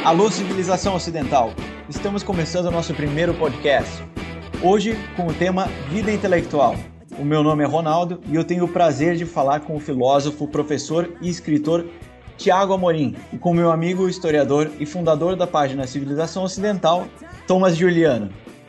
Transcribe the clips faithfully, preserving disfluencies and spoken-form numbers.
Alô, civilização ocidental! Estamos começando o nosso primeiro podcast. Hoje com o tema Vida Intelectual. O meu nome é Ronaldo e eu tenho o prazer de falar com o filósofo, professor e escritor Tiago Amorim e com meu amigo historiador e fundador da página Civilização Ocidental, Thomas Giuliano.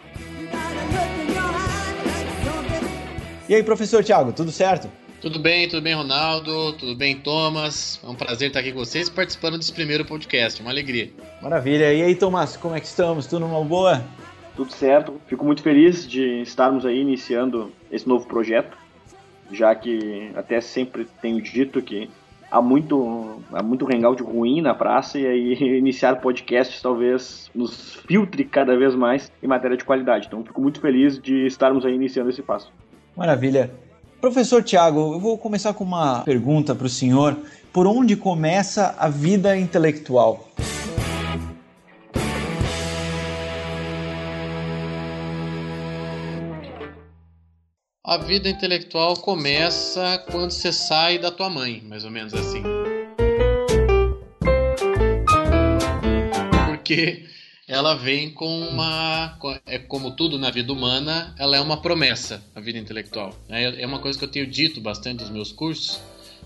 E aí, professor Tiago, tudo certo? Tudo bem, tudo bem, Ronaldo, tudo bem, Thomas. É um prazer estar aqui com vocês participando desse primeiro podcast, uma alegria. Maravilha. E aí, Thomas, como é que estamos? Tudo numa boa? Tudo certo. Fico muito feliz de estarmos aí iniciando esse novo projeto, já que até sempre tenho dito que há muito, há muito hangout ruim na praça e aí iniciar podcasts talvez nos filtre cada vez mais em matéria de qualidade. Então fico muito feliz de estarmos aí iniciando esse passo. Maravilha. Professor Tiago, eu vou começar com uma pergunta para o senhor. Por onde começa a vida intelectual? A vida intelectual começa quando você sai da tua mãe, mais ou menos assim. Porque ela vem com uma... É como tudo na vida humana, ela é uma promessa, a vida intelectual. É uma coisa que eu tenho dito bastante nos meus cursos,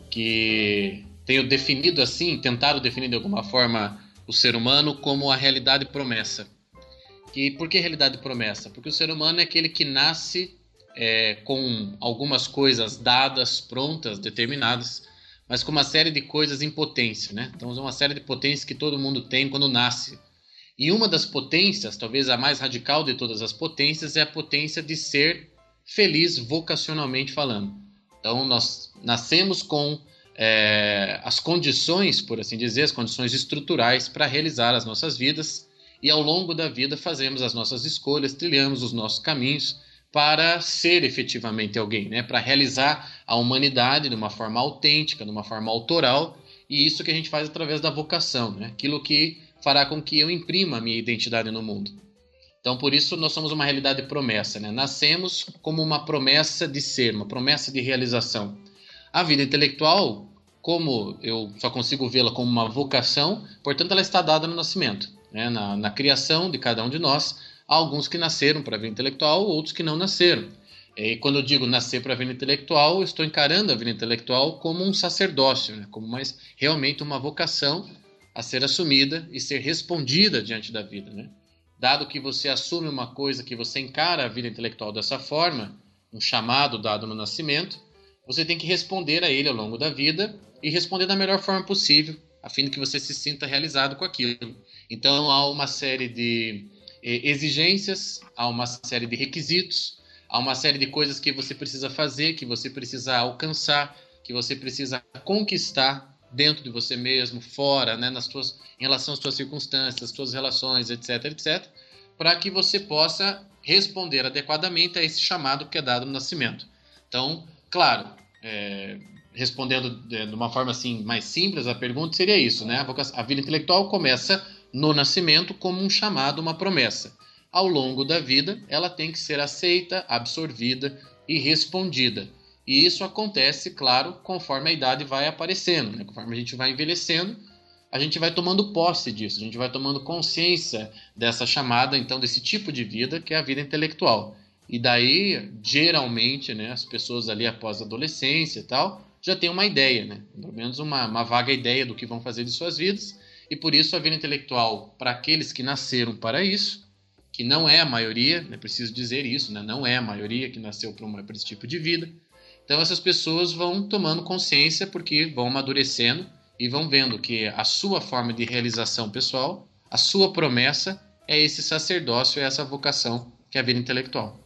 que tenho definido assim, tentado definir de alguma forma o ser humano como a realidade promessa. E por que realidade promessa? Porque o ser humano é aquele que nasce é, com algumas coisas dadas, prontas, determinadas, mas com uma série de coisas em potência, né? Então, uma série de potências que todo mundo tem quando nasce. E uma das potências, talvez a mais radical de todas as potências, é a potência de ser feliz vocacionalmente falando. Então, nós nascemos com é, as condições, por assim dizer, as condições estruturais para realizar as nossas vidas e ao longo da vida fazemos as nossas escolhas, trilhamos os nossos caminhos para ser efetivamente alguém, né? Para realizar a humanidade de uma forma autêntica, de uma forma autoral, e isso que a gente faz através da vocação, né? Aquilo que fará com que eu imprima a minha identidade no mundo. Então, por isso, nós somos uma realidade promessa, né? Nascemos como uma promessa de ser, uma promessa de realização. A vida intelectual, como eu só consigo vê-la como uma vocação, portanto, ela está dada no nascimento, né? na, na criação de cada um de nós. Há alguns que nasceram para a vida intelectual, outros que não nasceram. E quando eu digo nascer para a vida intelectual, eu estou encarando a vida intelectual como um sacerdócio, né? Como mais, realmente uma vocação a ser assumida e ser respondida diante da vida, né? Dado que você assume uma coisa, que você encara a vida intelectual dessa forma, um chamado dado no nascimento, você tem que responder a ele ao longo da vida e responder da melhor forma possível, a fim de que você se sinta realizado com aquilo. Então há uma série de exigências, há uma série de requisitos, há uma série de coisas que você precisa fazer, que você precisa alcançar, que você precisa conquistar dentro de você mesmo, fora, né, nas tuas, em relação às suas circunstâncias, às suas relações, etc, etc, para que você possa responder adequadamente a esse chamado que é dado no nascimento. Então, claro, é, respondendo de, de uma forma assim mais simples a pergunta seria isso, né? A, vocação, a vida intelectual começa no nascimento como um chamado, uma promessa. Ao longo da vida, ela tem que ser aceita, absorvida e respondida. E isso acontece, claro, conforme a idade vai aparecendo, né? Conforme a gente vai envelhecendo, a gente vai tomando posse disso, a gente vai tomando consciência dessa chamada, então, desse tipo de vida que é a vida intelectual. E daí, geralmente, né, as pessoas ali após a adolescência e tal, já têm uma ideia, né? Pelo menos uma, uma vaga ideia do que vão fazer de suas vidas. E por isso a vida intelectual, para aqueles que nasceram para isso, que não é a maioria, é preciso dizer isso, né? Não é a maioria que nasceu para esse tipo de vida. Então essas pessoas vão tomando consciência porque vão amadurecendo e vão vendo que a sua forma de realização pessoal, a sua promessa é esse sacerdócio, é essa vocação que é a vida intelectual.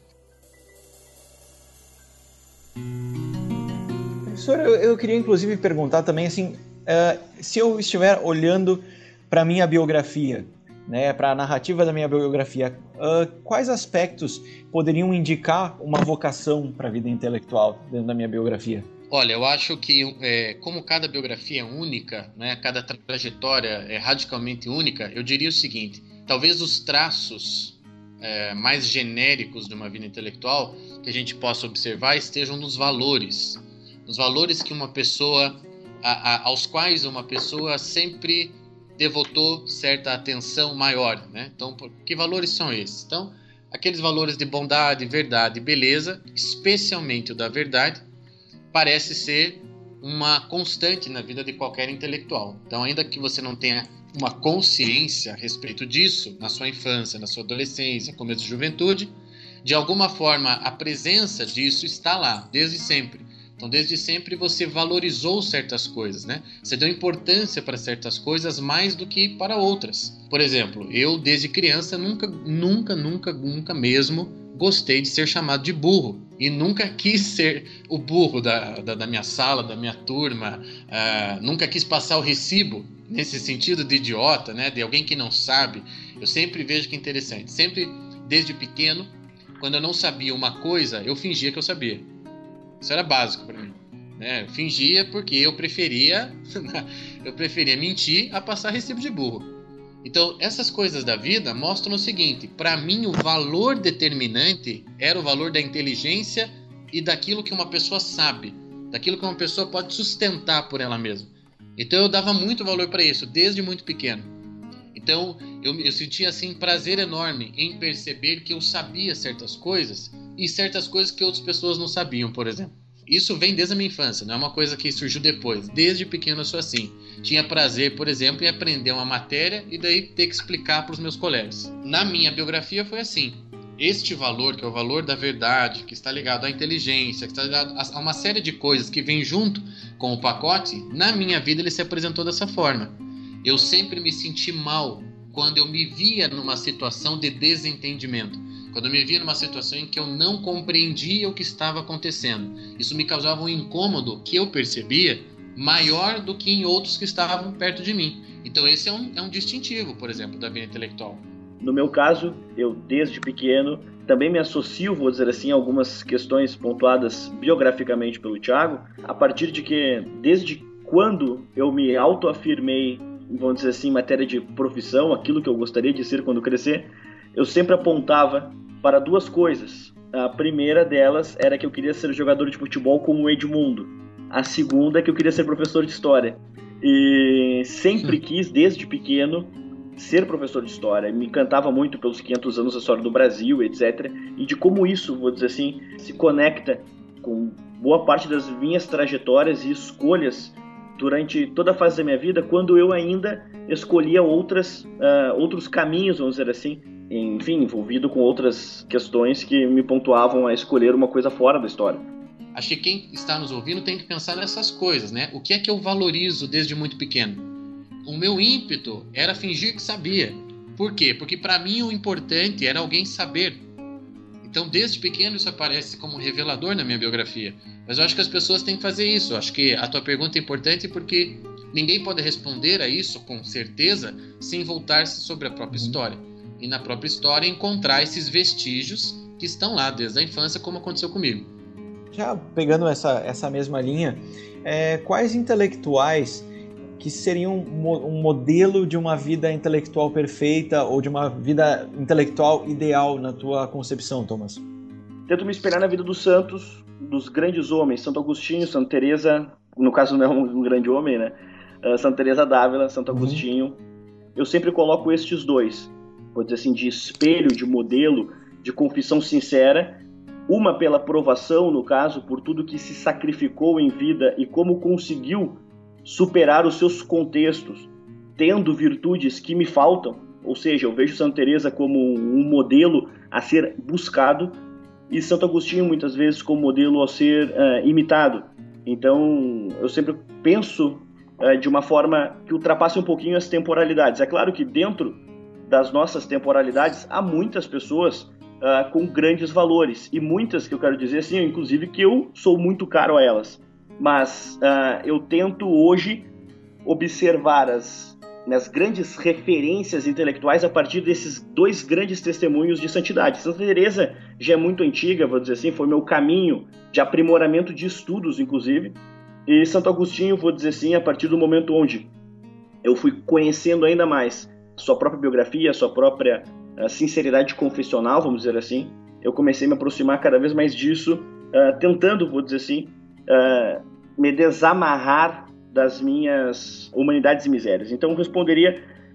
Professor, eu, eu queria inclusive perguntar também assim, uh, se eu estiver olhando para a minha biografia, né, para a narrativa da minha biografia, uh, quais aspectos poderiam indicar uma vocação para a vida intelectual dentro da minha biografia? Olha, eu acho que é, como cada biografia é única, né, cada trajetória é radicalmente única, eu diria o seguinte, talvez os traços é, mais genéricos de uma vida intelectual que a gente possa observar estejam nos valores, nos valores que uma pessoa, a, a, aos quais uma pessoa sempre devotou certa atenção maior, né? Então, que valores são esses? Então, aqueles valores de bondade, verdade e beleza, especialmente o da verdade, parece ser uma constante na vida de qualquer intelectual. Então, ainda que você não tenha uma consciência a respeito disso, na sua infância, na sua adolescência, começo de juventude, de alguma forma a presença disso está lá, desde sempre. Então, desde sempre você valorizou certas coisas, né? Você deu importância para certas coisas mais do que para outras. Por exemplo, eu desde criança nunca, nunca, nunca, nunca mesmo gostei de ser chamado de burro. E nunca quis ser o burro da, da, da minha sala, da minha turma. Uh, nunca quis passar o recibo nesse sentido de idiota, né? De alguém que não sabe. Eu sempre vejo que é interessante. Sempre, desde pequeno, quando eu não sabia uma coisa, eu fingia que eu sabia. Isso era básico para mim, né? Eu fingia porque eu preferia, eu preferia mentir a passar recibo de burro. Então, essas coisas da vida mostram o seguinte: para mim, o valor determinante era o valor da inteligência e daquilo que uma pessoa sabe, daquilo que uma pessoa pode sustentar por ela mesma. Então, eu dava muito valor para isso, desde muito pequeno. Então, eu, eu sentia assim prazer enorme em perceber que eu sabia certas coisas e certas coisas que outras pessoas não sabiam, por exemplo. Isso vem desde a minha infância, não é uma coisa que surgiu depois. Desde pequeno eu sou assim. Tinha prazer, por exemplo, em aprender uma matéria e daí ter que explicar para os meus colegas. Na minha biografia foi assim. Este valor, que é o valor da verdade, que está ligado à inteligência, que está ligado a uma série de coisas que vem junto com o pacote, na minha vida ele se apresentou dessa forma. Eu sempre me senti mal quando eu me via numa situação de desentendimento. Quando eu me via numa situação em que eu não compreendia o que estava acontecendo. Isso me causava um incômodo que eu percebia maior do que em outros que estavam perto de mim. Então esse é um, é um distintivo, por exemplo, da vida intelectual. No meu caso, eu desde pequeno também me associo, vou dizer assim, a algumas questões pontuadas biograficamente pelo Thiago, a partir de que desde quando eu me autoafirmei, vamos dizer assim, em matéria de profissão, aquilo que eu gostaria de ser quando crescer, eu sempre apontava para duas coisas. A primeira delas era que eu queria ser jogador de futebol como o Edmundo. A segunda é que eu queria ser professor de história. E sempre quis, desde pequeno, ser professor de história. Me encantava muito pelos quinhentos anos da história do Brasil, etcétera. E de como isso, vou dizer assim, se conecta com boa parte das minhas trajetórias e escolhas durante toda a fase da minha vida, quando eu ainda escolhia outras, uh, outros caminhos, vamos dizer assim, enfim, envolvido com outras questões que me pontuavam a escolher uma coisa fora da história. Acho que quem está nos ouvindo tem que pensar nessas coisas, né? O que é que eu valorizo desde muito pequeno? O meu ímpeto era fingir que sabia. Por quê? Porque para mim o importante era alguém saber. Então, desde pequeno isso aparece como revelador na minha biografia. Mas eu acho que as pessoas têm que fazer isso. Eu acho que a tua pergunta é importante porque ninguém pode responder a isso com certeza sem voltar-se sobre a própria história. E na própria história encontrar esses vestígios que estão lá desde a infância, como aconteceu comigo. Já pegando essa, essa mesma linha, é, quais intelectuais que seriam um modelo de uma vida intelectual perfeita ou de uma vida intelectual ideal na tua concepção, Thomas? Tento me espelhar na vida dos santos, dos grandes homens, Santo Agostinho, Santa Teresa, no caso não é um grande homem, né? Uh, Santa Teresa d'Ávila, Santo Agostinho. Uhum. Eu sempre coloco estes dois, vou dizer assim, de espelho, de modelo, de confissão sincera, uma pela provação, no caso, por tudo que se sacrificou em vida e como conseguiu superar os seus contextos, tendo virtudes que me faltam, ou seja, eu vejo Santa Teresa como um modelo a ser buscado e Santo Agostinho muitas vezes como modelo a ser uh, imitado. Então, eu sempre penso uh, de uma forma que ultrapasse um pouquinho as temporalidades. É claro que dentro das nossas temporalidades há muitas pessoas uh, com grandes valores e muitas que eu quero dizer assim, inclusive que eu sou muito caro a elas. Mas uh, eu tento hoje observar as, as grandes referências intelectuais a partir desses dois grandes testemunhos de santidade. Santa Teresa já é muito antiga, vou dizer assim, foi meu caminho de aprimoramento de estudos, inclusive. E Santo Agostinho, vou dizer assim, a partir do momento onde eu fui conhecendo ainda mais sua própria biografia, sua própria uh, sinceridade confessional, vamos dizer assim, eu comecei a me aproximar cada vez mais disso, uh, tentando, vou dizer assim, uh, me desamarrar das minhas humanidades e misérias. Então eu responderia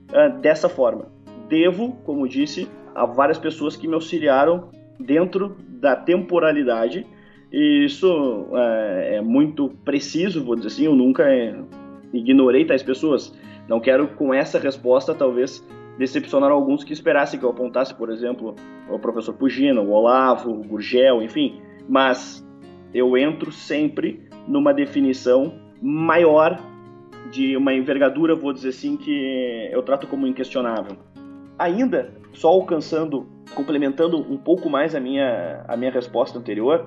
uh, dessa forma. Devo, como disse, a várias pessoas que me auxiliaram dentro da temporalidade, e isso uh, é muito preciso, vou dizer assim, eu nunca é, ignorei tais pessoas. Não quero, com essa resposta, talvez decepcionar alguns que esperassem que eu apontasse, por exemplo, o professor Pugina, o Olavo, o Gurgel, enfim, mas eu entro sempre numa definição maior, de uma envergadura, vou dizer assim, que eu trato como inquestionável. Ainda, só alcançando, complementando um pouco mais a minha, a minha resposta anterior,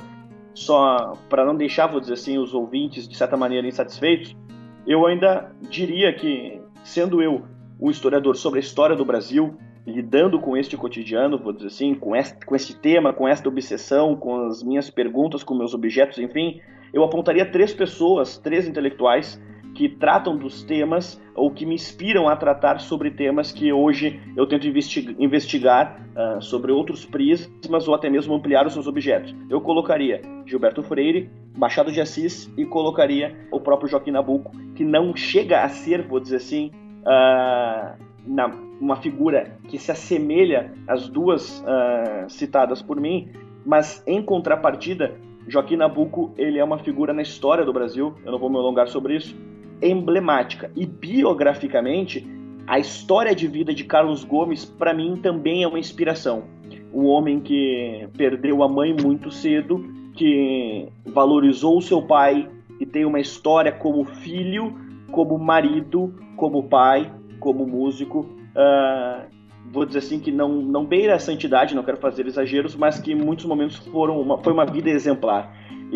só para não deixar, vou dizer assim, os ouvintes, de certa maneira, insatisfeitos, eu ainda diria que, sendo eu um historiador sobre a história do Brasil, lidando com este cotidiano, vou dizer assim, com este, com este tema, com esta obsessão, com as minhas perguntas, com meus objetos, enfim, eu apontaria três pessoas, três intelectuais, que tratam dos temas ou que me inspiram a tratar sobre temas que hoje eu tento investigar, investigar uh, sobre outros prismas ou até mesmo ampliar os seus objetos. Eu colocaria Gilberto Freire, Machado de Assis e colocaria o próprio Joaquim Nabuco, que não chega a ser, vou dizer assim, uh, na, uma figura que se assemelha às duas uh, citadas por mim, mas em contrapartida, Joaquim Nabuco ele é uma figura na história do Brasil, eu não vou me alongar sobre isso, emblemática. E biograficamente, a história de vida de Carlos Gomes, para mim, também é uma inspiração. Um homem que perdeu a mãe muito cedo, que valorizou o seu pai, e tem uma história como filho, como marido, como pai, como músico. Uh, vou dizer assim que não, não beira a santidade, não quero fazer exageros, mas que em muitos momentos foram uma, foi uma vida exemplar.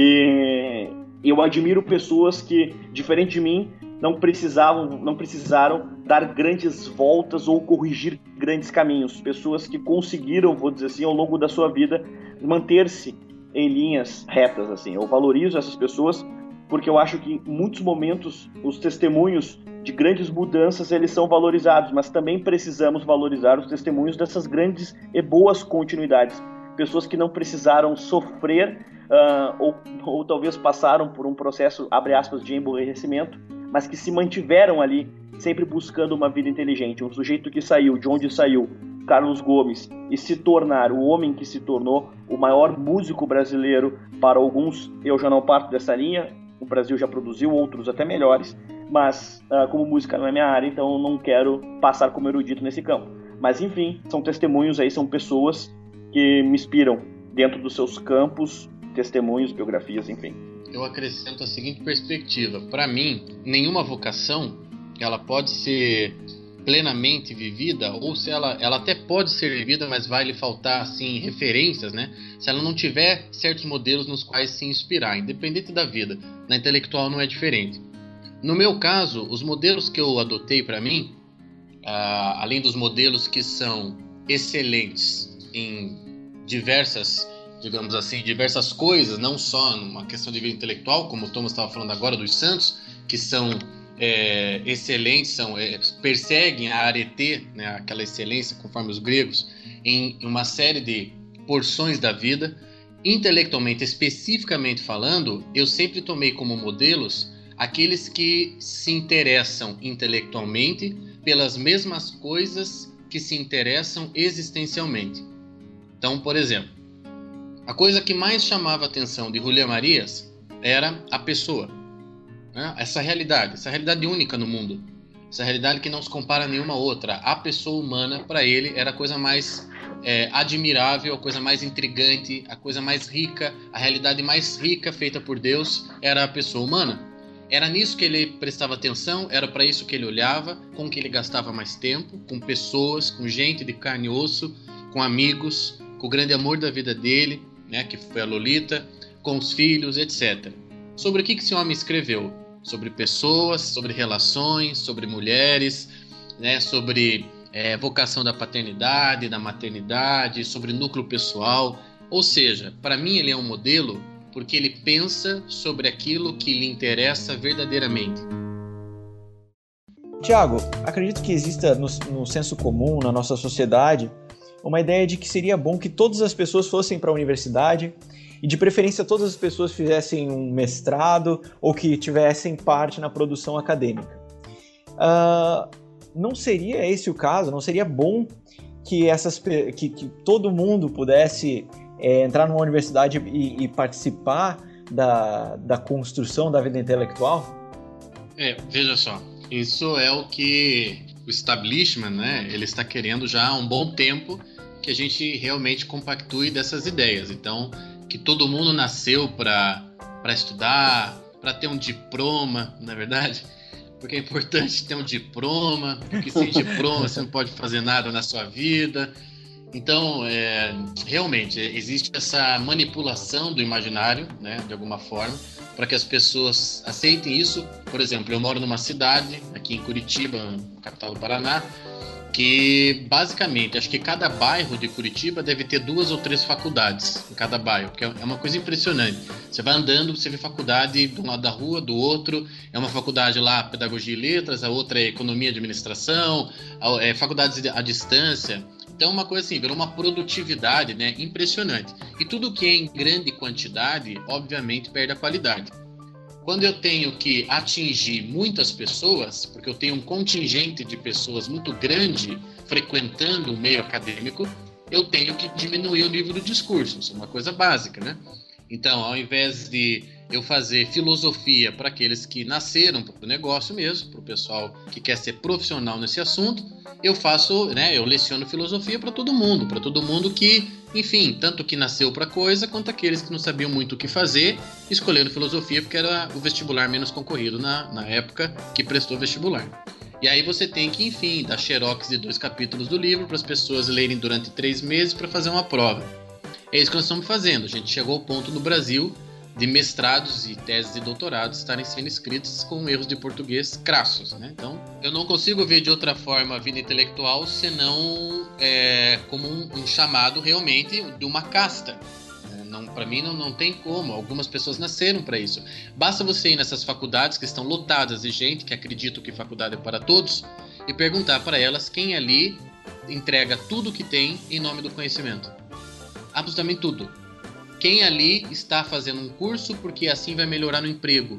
E eu admiro pessoas que, diferente de mim, não precisavam, não precisaram dar grandes voltas ou corrigir grandes caminhos. Pessoas que conseguiram, vou dizer assim, ao longo da sua vida, manter-se em linhas retas. Assim. Eu valorizo essas pessoas porque eu acho que em muitos momentos os testemunhos de grandes mudanças eles são valorizados, mas também precisamos valorizar os testemunhos dessas grandes e boas continuidades. Pessoas que não precisaram sofrer uh, ou, ou talvez passaram por um processo, abre aspas, de emburrecimento, mas que se mantiveram ali, sempre buscando uma vida inteligente. Um sujeito que saiu de onde saiu, Carlos Gomes, e se tornar o homem que se tornou, o maior músico brasileiro, para alguns, eu já não parto dessa linha, o Brasil já produziu outros até melhores, mas uh, como música não é minha área, então eu não quero passar como erudito nesse campo. Mas enfim, são testemunhos aí, são pessoas que me inspiram dentro dos seus campos, testemunhos, biografias, enfim. Eu acrescento a seguinte perspectiva. Para mim, nenhuma vocação ela pode ser plenamente vivida, ou se ela, ela até pode ser vivida, mas vai lhe faltar assim, referências, né? Se ela não tiver certos modelos nos quais se inspirar, independente da vida. Na intelectual não é diferente. No meu caso, os modelos que eu adotei para mim, uh, além dos modelos que são excelentes em diversas, digamos assim, diversas coisas, não só numa questão de vida intelectual, como o Thomas estava falando agora dos santos, que são é, excelentes, são, é, perseguem a arete, né, aquela excelência, conforme os gregos, em uma série de porções da vida. Intelectualmente, especificamente falando, eu sempre tomei como modelos aqueles que se interessam intelectualmente pelas mesmas coisas que se interessam existencialmente. Então, por exemplo, a coisa que mais chamava a atenção de Julián Marías era a pessoa, né? Essa realidade, essa realidade única no mundo, essa realidade que não se compara a nenhuma outra. A pessoa humana, para ele, era a coisa mais é, admirável, a coisa mais intrigante, a coisa mais rica, a realidade mais rica feita por Deus era a pessoa humana. Era nisso que ele prestava atenção, era para isso que ele olhava, com que ele gastava mais tempo, com pessoas, com gente de carne e osso, com amigos, com o grande amor da vida dele, né, que foi a Lolita, com os filhos, etcétera. Sobre o que esse homem escreveu? Sobre pessoas, sobre relações, sobre mulheres, né, sobre é, vocação da paternidade, da maternidade, sobre núcleo pessoal. Ou seja, para mim ele é um modelo porque ele pensa sobre aquilo que lhe interessa verdadeiramente. Tiago, acredito que exista no, no senso comum, na nossa sociedade, uma ideia de que seria bom que todas as pessoas fossem para a universidade e, de preferência, todas as pessoas fizessem um mestrado ou que tivessem parte na produção acadêmica. Uh, não seria esse o caso? Não seria bom que, essas, que, que todo mundo pudesse é, entrar numa universidade e, e participar da, da construção da vida intelectual? É, veja só, isso é o que o establishment, né, ele está querendo já há um bom tempo que a gente realmente compactue dessas ideias. Então, que todo mundo nasceu para para estudar, para ter um diploma, na verdade, porque é importante ter um diploma, porque sem diploma você não pode fazer nada na sua vida. Então, é, realmente, existe essa manipulação do imaginário, né, de alguma forma, para que as pessoas aceitem isso. Por exemplo, eu moro numa cidade, aqui em Curitiba, capital do Paraná, que basicamente, acho que cada bairro de Curitiba deve ter duas ou três faculdades em cada bairro, que é uma coisa impressionante. Você vai andando, você vê faculdade de um lado da rua, do outro, é uma faculdade lá, Pedagogia e Letras, a outra é Economia e Administração, é faculdades à distância. Então, uma coisa assim, virou uma produtividade, né, impressionante. E tudo que é em grande quantidade, obviamente, perde a qualidade. Quando eu tenho que atingir muitas pessoas, porque eu tenho um contingente de pessoas muito grande frequentando o meio acadêmico, eu tenho que diminuir o nível do discurso. Isso é uma coisa básica, né? Então, ao invés de eu fazer filosofia para aqueles que nasceram para o negócio mesmo, para o pessoal que quer ser profissional nesse assunto, eu faço, né, eu leciono filosofia para todo mundo, para todo mundo que, enfim, tanto que nasceu para coisa, quanto aqueles que não sabiam muito o que fazer, escolheram filosofia porque era o vestibular menos concorrido na, na época que prestou vestibular. E aí você tem que, enfim, dar xerox de dois capítulos do livro para as pessoas lerem durante três meses para fazer uma prova. É isso que nós estamos fazendo. A gente chegou ao ponto no Brasil de mestrados e teses de doutorados estarem sendo escritos com erros de português crassos, né? Então, eu não consigo ver de outra forma a vida intelectual senão é, como um, um chamado realmente de uma casta. Não, para mim não, não tem como. Algumas pessoas nasceram para isso. Basta você ir nessas faculdades que estão lotadas de gente que acredita que faculdade é para todos e perguntar para elas quem ali entrega tudo que tem em nome do conhecimento. Absolutamente tudo. Quem ali está fazendo um curso porque assim vai melhorar no emprego?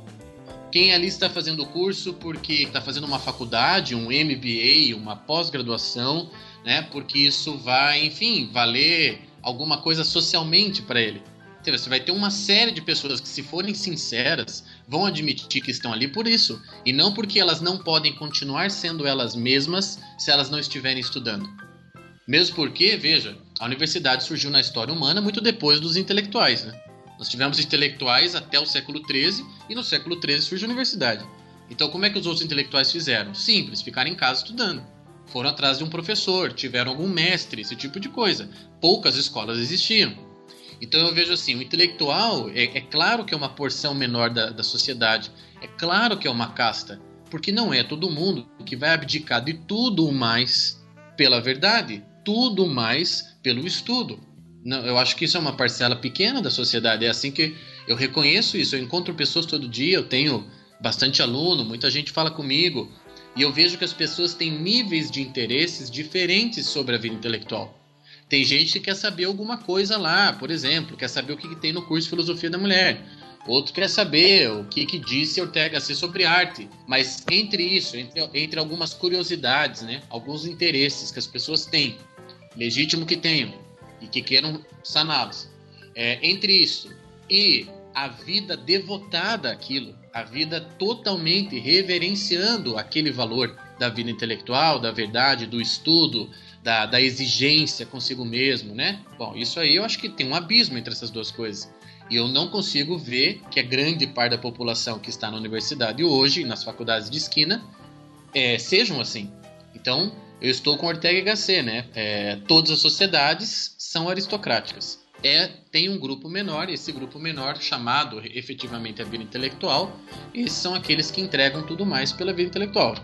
Quem ali está fazendo o curso porque está fazendo uma faculdade, um M B A, uma pós-graduação, né? Porque isso vai, enfim, valer alguma coisa socialmente para ele. Então, você vai ter uma série de pessoas que, se forem sinceras, vão admitir que estão ali por isso. E não porque elas não podem continuar sendo elas mesmas se elas não estiverem estudando. Mesmo porque, veja, a universidade surgiu na história humana muito depois dos intelectuais, né? Nós tivemos intelectuais até o século treze e no século treze surge a universidade. Então, como é que os outros intelectuais fizeram? Simples, ficaram em casa estudando. Foram atrás de um professor, tiveram algum mestre, esse tipo de coisa. Poucas escolas existiam. Então eu vejo assim, o intelectual é, é claro que é uma porção menor da, da sociedade, é claro que é uma casta, porque não é todo mundo que vai abdicar de tudo mais pela verdade, tudo mais pelo estudo. Não, eu acho que isso é uma parcela pequena da sociedade, é assim que eu reconheço isso, eu encontro pessoas todo dia, eu tenho bastante aluno, muita gente fala comigo, e eu vejo que as pessoas têm níveis de interesses diferentes sobre a vida intelectual. Tem gente que quer saber alguma coisa lá, por exemplo, quer saber o que, que tem no curso de Filosofia da Mulher. Outro quer saber o que, que disse Ortega y Gasset sobre arte. Mas entre isso, entre, entre algumas curiosidades, né, alguns interesses que as pessoas têm, legítimo que tenham, e que queiram saná-los, é, entre isso e a vida devotada àquilo, a vida totalmente reverenciando aquele valor da vida intelectual, da verdade, do estudo, da, da exigência consigo mesmo, né? Bom, isso aí eu acho que tem um abismo entre essas duas coisas. E eu não consigo ver que a grande parte da população que está na universidade hoje, nas faculdades de esquina, é, sejam assim. Então, eu estou com Ortega y Gasset, né? É, todas as sociedades são aristocráticas. É, tem um grupo menor, e esse grupo menor, chamado efetivamente a vida intelectual, esses são aqueles que entregam tudo mais pela vida intelectual.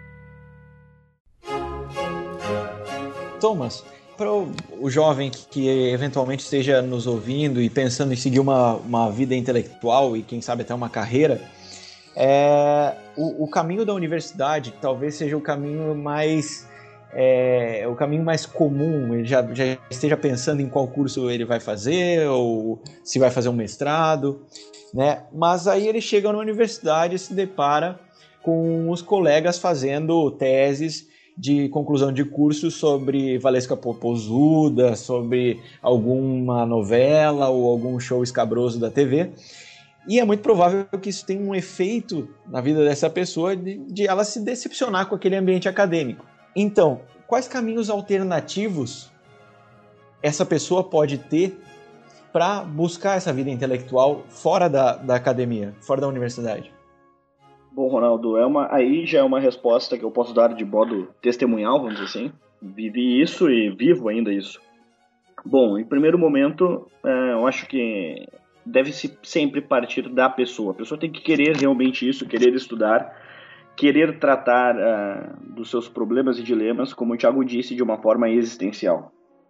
Thomas, para o, o jovem que, que eventualmente esteja nos ouvindo e pensando em seguir uma, uma vida intelectual e quem sabe até uma carreira, é, o, o caminho da universidade talvez seja o caminho mais... É, o caminho mais comum, ele já, já esteja pensando em qual curso ele vai fazer, ou se vai fazer um mestrado, né? Mas aí ele chega na universidade e se depara com os colegas fazendo teses de conclusão de curso sobre Valesca Popozuda, sobre alguma novela ou algum show escabroso da T V. E é muito provável que isso tenha um efeito na vida dessa pessoa de, de ela se decepcionar com aquele ambiente acadêmico. Então, quais caminhos alternativos essa pessoa pode ter para buscar essa vida intelectual fora da, da academia, fora da universidade? Bom, Ronaldo, é uma, aí já é uma resposta que eu posso dar de modo testemunhal, vamos dizer assim. Vivi isso e vivo ainda isso. Bom, em primeiro momento, é, eu acho que deve-se sempre partir da pessoa. A pessoa tem que querer realmente isso, querer estudar, querer tratar uh, dos seus problemas e dilemas, como o Thiago disse, de uma forma existencial.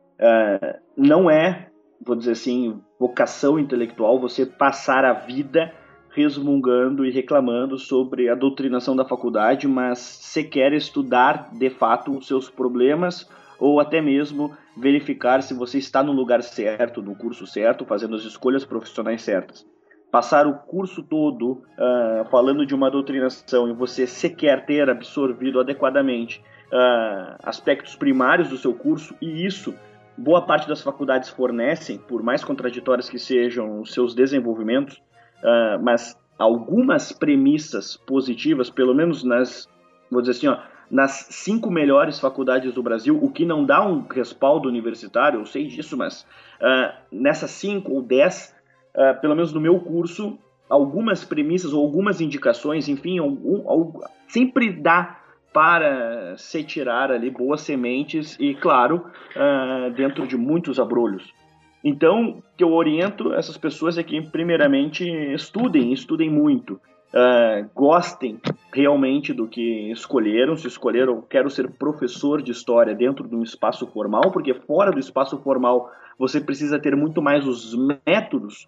Uh, não é, vou dizer assim, vocação intelectual você passar a vida resmungando e reclamando sobre a doutrinação da faculdade, mas se quer estudar de fato os seus problemas ou até mesmo verificar se você está no lugar certo, no curso certo, fazendo as escolhas profissionais certas. Passar o curso todo uh, falando de uma doutrinação e você sequer ter absorvido adequadamente uh, aspectos primários do seu curso, e isso boa parte das faculdades fornecem, por mais contraditórios que sejam os seus desenvolvimentos, Uh, mas algumas premissas positivas, pelo menos nas, vou dizer assim, ó, nas cinco melhores faculdades do Brasil, o que não dá um respaldo universitário, eu sei disso, mas uh, nessas cinco ou dez, uh, pelo menos no meu curso, algumas premissas ou algumas indicações, enfim, algum, algum, sempre dá para se tirar ali boas sementes e, claro, uh, dentro de muitos abrolhos. Então, o que eu oriento essas pessoas é que, primeiramente, estudem, estudem muito, uh, gostem realmente do que escolheram. Se escolheram, quero ser professor de história dentro de um espaço formal, porque fora do espaço formal você precisa ter muito mais os métodos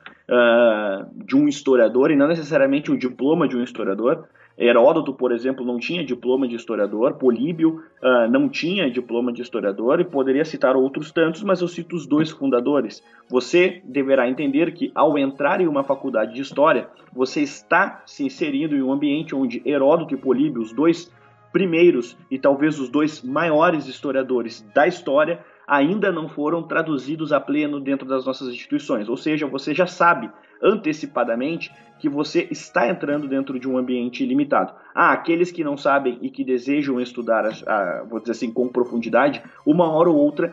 uh, de um historiador e não necessariamente o diploma de um historiador. Heródoto, por exemplo, não tinha diploma de historiador, Políbio uh, não tinha diploma de historiador, e poderia citar outros tantos, mas eu cito os dois fundadores. Você deverá entender que, ao entrar em uma faculdade de história, você está se inserindo em um ambiente onde Heródoto e Políbio, os dois primeiros e talvez os dois maiores historiadores da história, ainda não foram traduzidos a pleno dentro das nossas instituições. Ou seja, você já sabe antecipadamente que você está entrando dentro de um ambiente limitado. Ah, aqueles que não sabem e que desejam estudar, ah, vou dizer assim, com profundidade, uma hora ou outra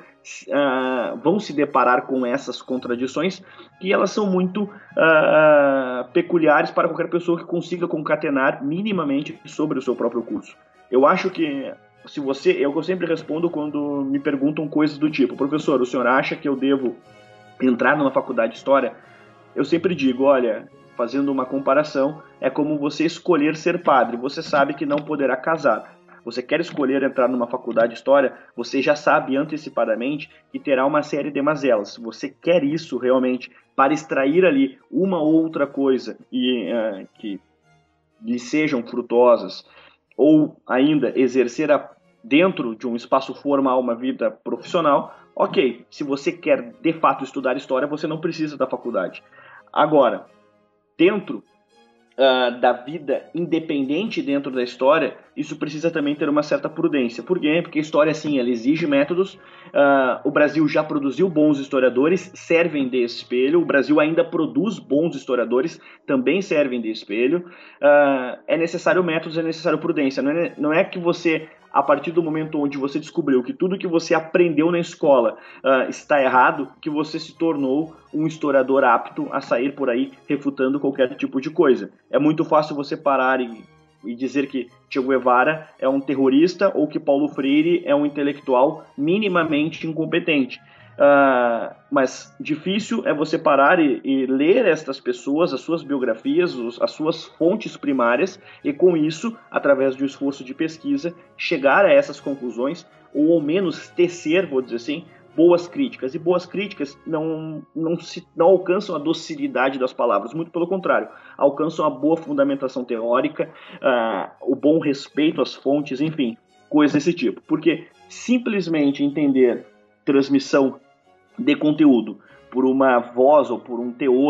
ah, vão se deparar com essas contradições, que elas são muito ah, peculiares para qualquer pessoa que consiga concatenar minimamente sobre o seu próprio curso. Eu acho que se você, eu sempre respondo quando me perguntam coisas do tipo: professor, o senhor acha que eu devo entrar numa faculdade de história? Eu sempre digo, olha, fazendo uma comparação, é como você escolher ser padre. Você sabe que não poderá casar. Você quer escolher entrar numa faculdade de história, você já sabe antecipadamente que terá uma série de mazelas. Se você quer isso realmente para extrair ali uma outra coisa e uh, que lhe sejam frutosas, ou ainda exercer a, dentro de um espaço formal uma vida profissional, ok. Se você quer de fato estudar história, você não precisa da faculdade. Agora, dentro uh, da vida independente dentro da história, isso precisa também ter uma certa prudência. Por quê? Porque a história, sim, ela exige métodos. Uh, o Brasil já produziu bons historiadores, servem de espelho. O Brasil ainda produz bons historiadores, também servem de espelho. Uh, é necessário métodos, é necessário prudência. Não é, não é que você, a partir do momento onde você descobriu que tudo que você aprendeu na escola uh, está errado, que você se tornou um historiador apto a sair por aí refutando qualquer tipo de coisa. É muito fácil você parar e, e dizer que Che Guevara é um terrorista ou que Paulo Freire é um intelectual minimamente incompetente. Uh, mas difícil é você parar e, e ler estas pessoas, as suas biografias, os, as suas fontes primárias, e com isso, através de um esforço de pesquisa, chegar a essas conclusões, ou ao menos tecer, vou dizer assim, boas críticas. E boas críticas não, não, se, não alcançam a docilidade das palavras, muito pelo contrário, alcançam a boa fundamentação teórica, uh, o bom respeito às fontes, enfim, coisas desse tipo. Porque simplesmente entender transmissão de conteúdo por uma voz ou por um teor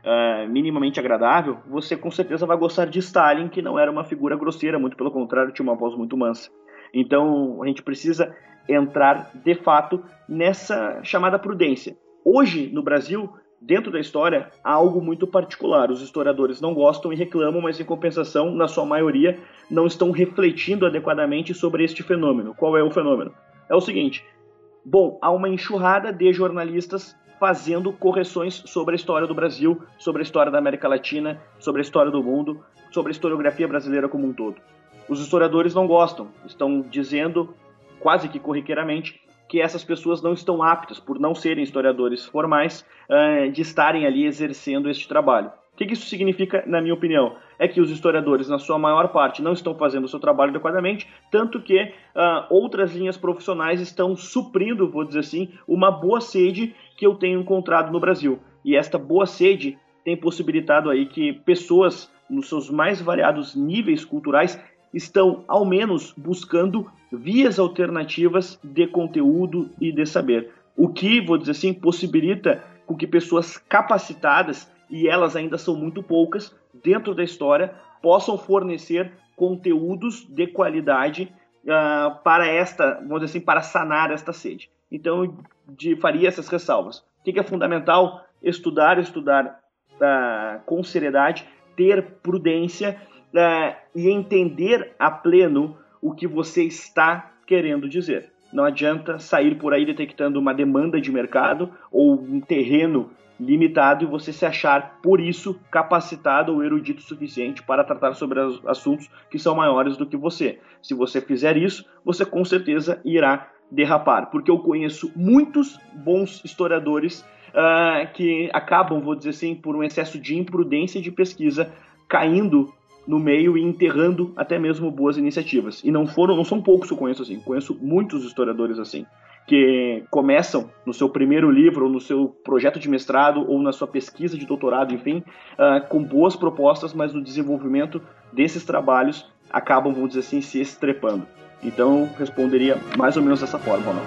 uh, minimamente agradável, você com certeza vai gostar de Stalin, que não era uma figura grosseira, muito pelo contrário, tinha uma voz muito mansa. Então, a gente precisa entrar, de fato, nessa chamada prudência. Hoje, no Brasil, dentro da história, há algo muito particular. Os historiadores não gostam e reclamam, mas, em compensação, na sua maioria, não estão refletindo adequadamente sobre este fenômeno. Qual é o fenômeno? É o seguinte: bom, há uma enxurrada de jornalistas fazendo correções sobre a história do Brasil, sobre a história da América Latina, sobre a história do mundo, sobre a historiografia brasileira como um todo. Os historiadores não gostam, estão dizendo, quase que corriqueiramente, que essas pessoas não estão aptas, por não serem historiadores formais, de estarem ali exercendo este trabalho. O que isso significa, na minha opinião? É que os historiadores, na sua maior parte, não estão fazendo o seu trabalho adequadamente, tanto que uh, outras linhas profissionais estão suprindo, vou dizer assim, uma boa sede que eu tenho encontrado no Brasil. E esta boa sede tem possibilitado aí que pessoas, nos seus mais variados níveis culturais, estão, ao menos, buscando vias alternativas de conteúdo e de saber. O que, vou dizer assim, possibilita com que pessoas capacitadas, e elas ainda são muito poucas, dentro da história, possam fornecer conteúdos de qualidade uh, para esta, vamos dizer assim, para sanar esta sede. Então, eu de, faria essas ressalvas. O que é fundamental? Estudar, estudar uh, com seriedade, ter prudência uh, e entender a pleno o que você está querendo dizer. Não adianta sair por aí detectando uma demanda de mercado ou um terreno limitado e você se achar, por isso, capacitado ou erudito o suficiente para tratar sobre assuntos que são maiores do que você. Se você fizer isso, você com certeza irá derrapar, porque eu conheço muitos bons historiadores uh, que acabam, vou dizer assim, por um excesso de imprudência de pesquisa, caindo no meio e enterrando até mesmo boas iniciativas. E não foram, não são poucos que eu conheço assim, conheço muitos historiadores assim, que começam no seu primeiro livro, ou no seu projeto de mestrado, ou na sua pesquisa de doutorado, enfim, uh, com boas propostas, mas no desenvolvimento desses trabalhos acabam, vamos dizer assim, se estrepando. Então, eu responderia mais ou menos dessa forma, Ronaldo.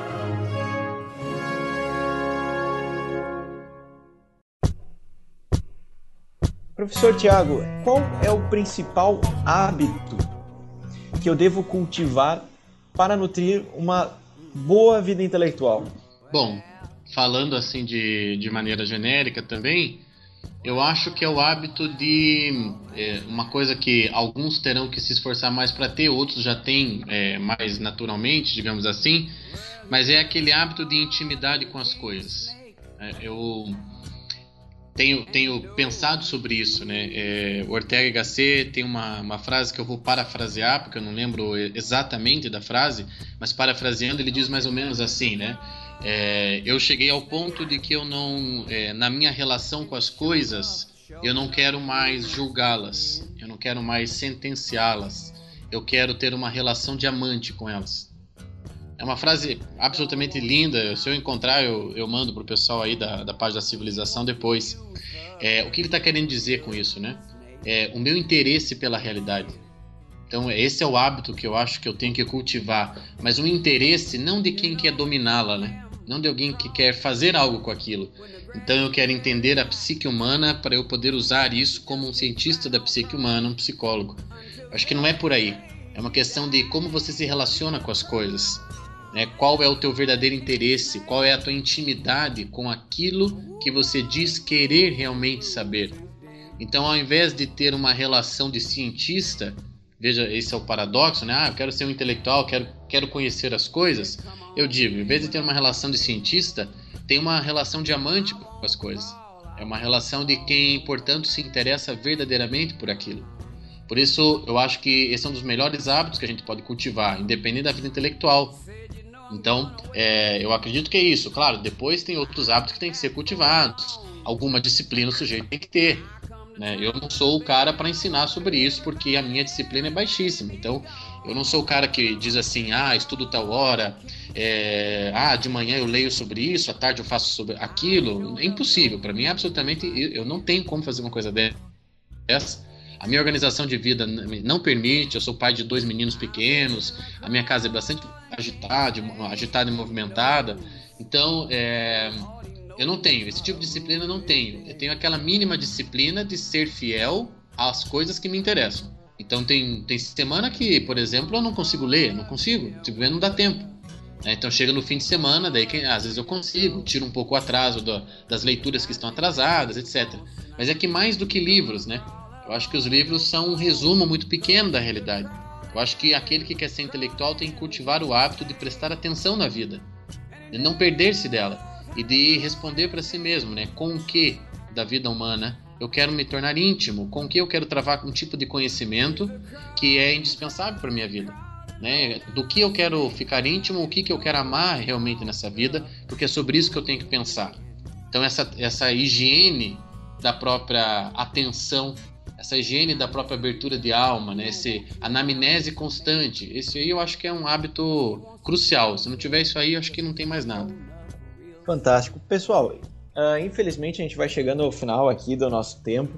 Professor Tiago, qual é o principal hábito que eu devo cultivar para nutrir uma boa vida intelectual? Bom, falando assim de, de maneira genérica também, eu acho que é o hábito de é, uma coisa que alguns terão que se esforçar mais para ter, outros já têm é, mais naturalmente, digamos assim, mas é aquele hábito de intimidade com as coisas. É, eu tenho, tenho pensado sobre isso, né? É, Ortega y Gasset tem uma, uma frase que eu vou parafrasear, porque eu não lembro exatamente da frase, mas parafraseando ele diz mais ou menos assim, né? É, eu cheguei ao ponto de que eu não, é, na minha relação com as coisas, eu não quero mais julgá-las, eu não quero mais sentenciá-las, eu quero ter uma relação de amante com elas. É uma frase absolutamente linda, se eu encontrar eu, eu mando pro pessoal aí da, da página da Civilização depois. É, o que ele está querendo dizer com isso, né? É, o meu interesse pela realidade. Então esse é o hábito que eu acho que eu tenho que cultivar, mas um interesse não de quem quer dominá-la, né? Não de alguém que quer fazer algo com aquilo. Então eu quero entender a psique humana para eu poder usar isso como um cientista da psique humana, um psicólogo. Acho que não é por aí. É uma questão de como você se relaciona com as coisas, né? Qual é o teu verdadeiro interesse, qual é a tua intimidade com aquilo que você diz querer realmente saber. Então ao invés de ter uma relação de cientista, veja, esse é o paradoxo, né? Ah, eu quero ser um intelectual, quero, quero conhecer as coisas. Eu digo, em vez de ter uma relação de cientista, tem uma relação de amante com as coisas. É uma relação de quem, portanto, se interessa verdadeiramente por aquilo. Por isso, eu acho que esse é um dos melhores hábitos que a gente pode cultivar, independente da vida intelectual. Então, é, eu acredito que é isso. Claro, depois tem outros hábitos que têm que ser cultivados. Alguma disciplina o sujeito tem que ter. Né? Eu não sou o cara para ensinar sobre isso, porque a minha disciplina é baixíssima. Então, eu não sou o cara que diz assim, ah, estudo tal hora, é, ah, de manhã eu leio sobre isso, à tarde eu faço sobre aquilo. É impossível. Para mim, absolutamente, eu não tenho como fazer uma coisa dessa. A minha organização de vida não permite, eu sou pai de dois meninos pequenos, a minha casa é bastante agitada, agitada e movimentada. Então, é, eu não tenho, esse tipo de disciplina eu não tenho. Eu tenho aquela mínima disciplina de ser fiel às coisas que me interessam. Então tem, tem semana que, por exemplo, eu não consigo ler, não consigo, simplesmente não dá tempo. É, então chega no fim de semana, daí que, às vezes eu consigo, tiro um pouco o atraso do, das leituras que estão atrasadas, etcétera. Mas é que mais do que livros, né? Eu acho que os livros são um resumo muito pequeno da realidade. Eu acho que aquele que quer ser intelectual tem que cultivar o hábito de prestar atenção na vida, de não perder-se dela e de responder para si mesmo, né? Com o que da vida humana eu quero me tornar íntimo, com o que eu quero travar um tipo de conhecimento que é indispensável para a minha vida, né? Do que eu quero ficar íntimo, o que, que eu quero amar realmente nessa vida, porque é sobre isso que eu tenho que pensar. Então essa, essa higiene da própria atenção, essa higiene da própria abertura de alma, né? Esse anamnese constante, esse aí eu acho que é um hábito crucial. Se não tiver isso aí, eu acho que não tem mais nada. Fantástico. Pessoal, uh, infelizmente a gente vai chegando ao final aqui do nosso tempo.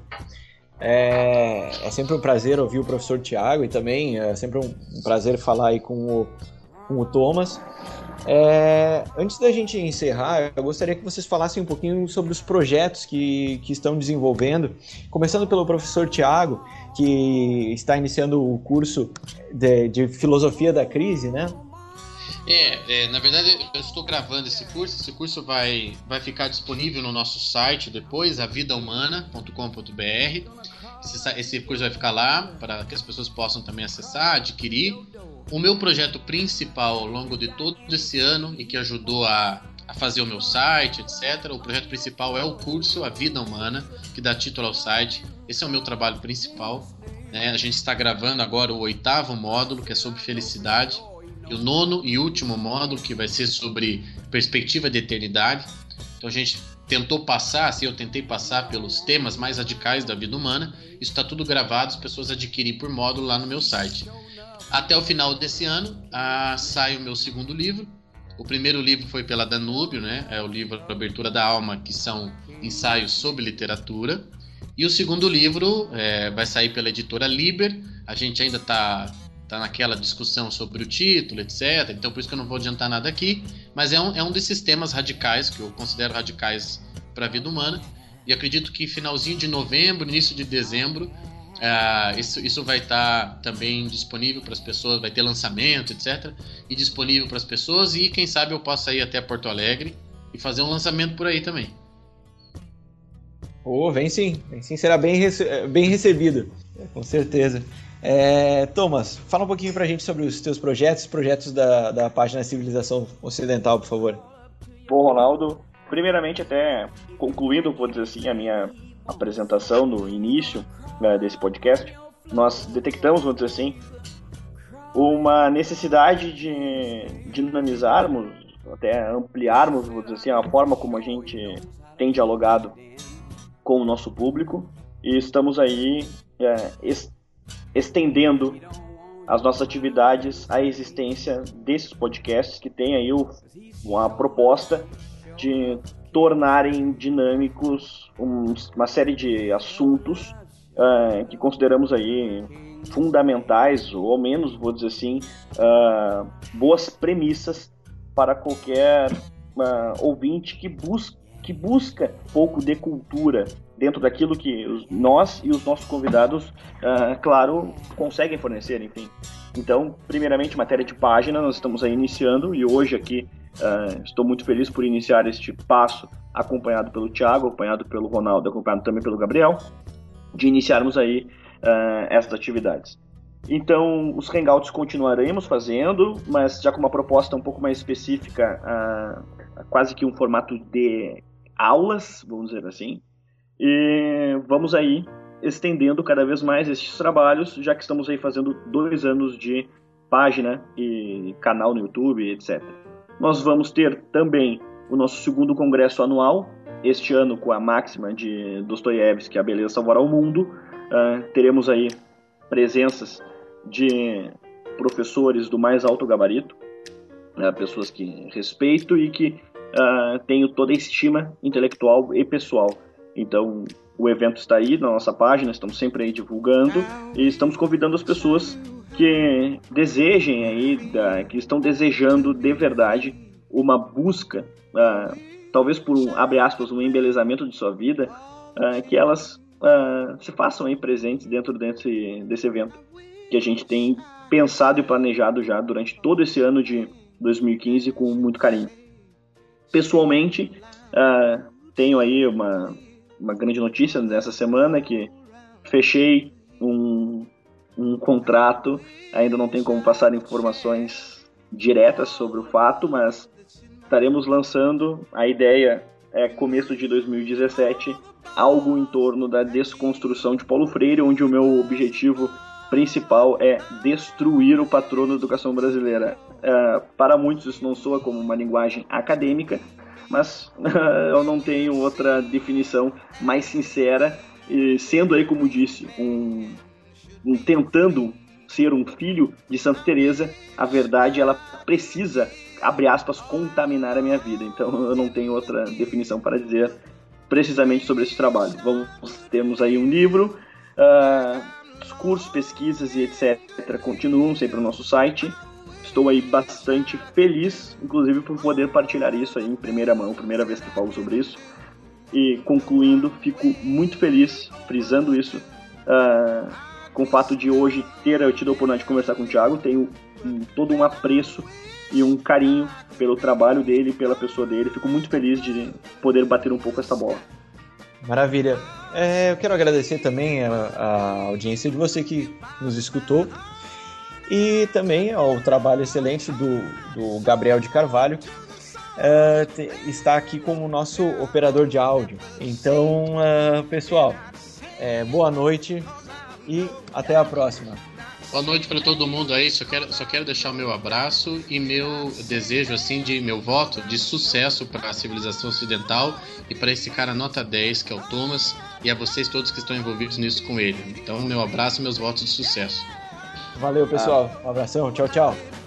É, é sempre um prazer ouvir o professor Thiago e também é sempre um, um prazer falar aí com o, com o Thomas. É, antes da gente encerrar, eu gostaria que vocês falassem um pouquinho sobre os projetos que, que estão desenvolvendo, começando pelo professor Thiago, que está iniciando o curso de, de Filosofia da Crise, né? É, é, na verdade eu estou gravando esse curso, esse curso vai, vai ficar disponível no nosso site depois, a vida humana ponto com ponto b r. Esse, esse curso vai ficar lá para que as pessoas possam também acessar, adquirir. O meu projeto principal ao longo de todo esse ano e que ajudou a, a fazer o meu site, etcétera. O projeto principal é o curso A Vida Humana, que dá título ao site. Esse é o meu trabalho principal, né? A gente está gravando agora o oitavo módulo, que é sobre felicidade, e o nono e último módulo, que vai ser sobre perspectiva de eternidade. Então a gente tentou passar, assim, eu tentei passar pelos temas mais radicais da vida humana. Isso está tudo gravado, as pessoas adquirem por módulo lá no meu site. Até o final desse ano, ah, sai o meu segundo livro. O primeiro livro foi pela Danúbio, né? É o livro Abertura da Alma, que são ensaios sobre literatura. E o segundo livro é, vai sair pela editora Liber. A gente ainda está tá naquela discussão sobre o título, etcétera. Então por isso que eu não vou adiantar nada aqui. Mas é um, é um desses temas radicais, que eu considero radicais para a vida humana. E acredito que finalzinho de novembro, início de dezembro, Uh, isso, isso vai estar tá também disponível para as pessoas, vai ter lançamento, etcétera. E disponível para as pessoas, e quem sabe eu possa ir até Porto Alegre e fazer um lançamento por aí também. Oh, vem sim, vem sim, será bem, rece- bem recebido, com certeza. É, Thomas, fala um pouquinho para a gente sobre os teus projetos, projetos da, da página Civilização Ocidental, por favor. Bom, Ronaldo, primeiramente até concluindo, vou dizer assim, a minha apresentação no início desse podcast, nós detectamos, vamos dizer assim, uma necessidade de dinamizarmos, até ampliarmos, vamos dizer assim, a forma como a gente tem dialogado com o nosso público, e estamos aí é, es- estendendo as nossas atividades à existência desses podcasts que têm aí o, uma proposta de tornarem dinâmicos um, uma série de assuntos Uh, que consideramos aí fundamentais, ou ao menos, vou dizer assim, uh, boas premissas para qualquer uh, ouvinte que, bus- que busca um pouco de cultura dentro daquilo que os, nós e os nossos convidados, uh, claro, conseguem fornecer, enfim. Então, primeiramente, matéria de página, nós estamos aí iniciando, e hoje aqui uh, estou muito feliz por iniciar este passo, acompanhado pelo Thiago, acompanhado pelo Ronaldo, acompanhado também pelo Gabriel, de iniciarmos aí uh, essas atividades. Então, os hangouts continuaremos fazendo, mas já com uma proposta um pouco mais específica, uh, quase que um formato de aulas, vamos dizer assim, e vamos aí estendendo cada vez mais estes trabalhos, já que estamos aí fazendo dois anos de página e canal no YouTube, etcétera. Nós vamos ter também o nosso segundo congresso anual, este ano com a máxima de Dostoiévski, A Beleza Salvará o Mundo. Uh, teremos aí presenças de professores do mais alto gabarito, uh, pessoas que respeito e que uh, tenho toda a estima intelectual e pessoal. Então, o evento está aí na nossa página, estamos sempre aí divulgando e estamos convidando as pessoas que desejem aí, da, que estão desejando de verdade uma busca uh, talvez por um, abre aspas, um embelezamento de sua vida, uh, que elas uh, se façam aí presentes dentro desse, desse evento, que a gente tem pensado e planejado já durante todo esse ano de dois mil e quinze com muito carinho. Pessoalmente, uh, tenho aí uma, uma grande notícia nessa semana, que fechei um, um contrato, ainda não tenho como passar informações diretas sobre o fato, mas estaremos lançando, a ideia é começo de dois mil e dezessete, algo em torno da desconstrução de Paulo Freire, onde o meu objetivo principal é destruir o patrono da educação brasileira. Uh, para muitos isso não soa como uma linguagem acadêmica, mas uh, eu não tenho outra definição mais sincera, e sendo aí, como disse, um, um, tentando ser um filho de Santa Teresa, a verdade ela precisa, abre aspas, contaminar a minha vida. Então eu não tenho outra definição para dizer precisamente sobre esse trabalho. Vamos, temos aí um livro, uh, os cursos, pesquisas e etcétera continuam sempre no nosso site. Estou aí bastante feliz, inclusive, por poder partilhar isso aí em primeira mão, primeira vez que falo sobre isso. E concluindo, fico muito feliz, frisando isso, uh, com o fato de hoje ter eu tido a oportunidade de conversar com o Thiago. Tenho um, todo um apreço e um carinho pelo trabalho dele, pela pessoa dele. Fico muito feliz de poder bater um pouco essa bola. Maravilha. É, eu quero agradecer também a, a audiência de você que nos escutou e também ao trabalho excelente do, do Gabriel de Carvalho, é, te, está aqui como nosso operador de áudio. Então, uh, pessoal, é, boa noite e até a próxima. Boa noite para todo mundo aí, só quero, só quero deixar o meu abraço e meu desejo, assim, de meu voto de sucesso para a civilização ocidental e para esse cara nota dez, que é o Thomas, e a vocês todos que estão envolvidos nisso com ele. Então, meu abraço e meus votos de sucesso. Valeu, pessoal. Um abração. Tchau, tchau.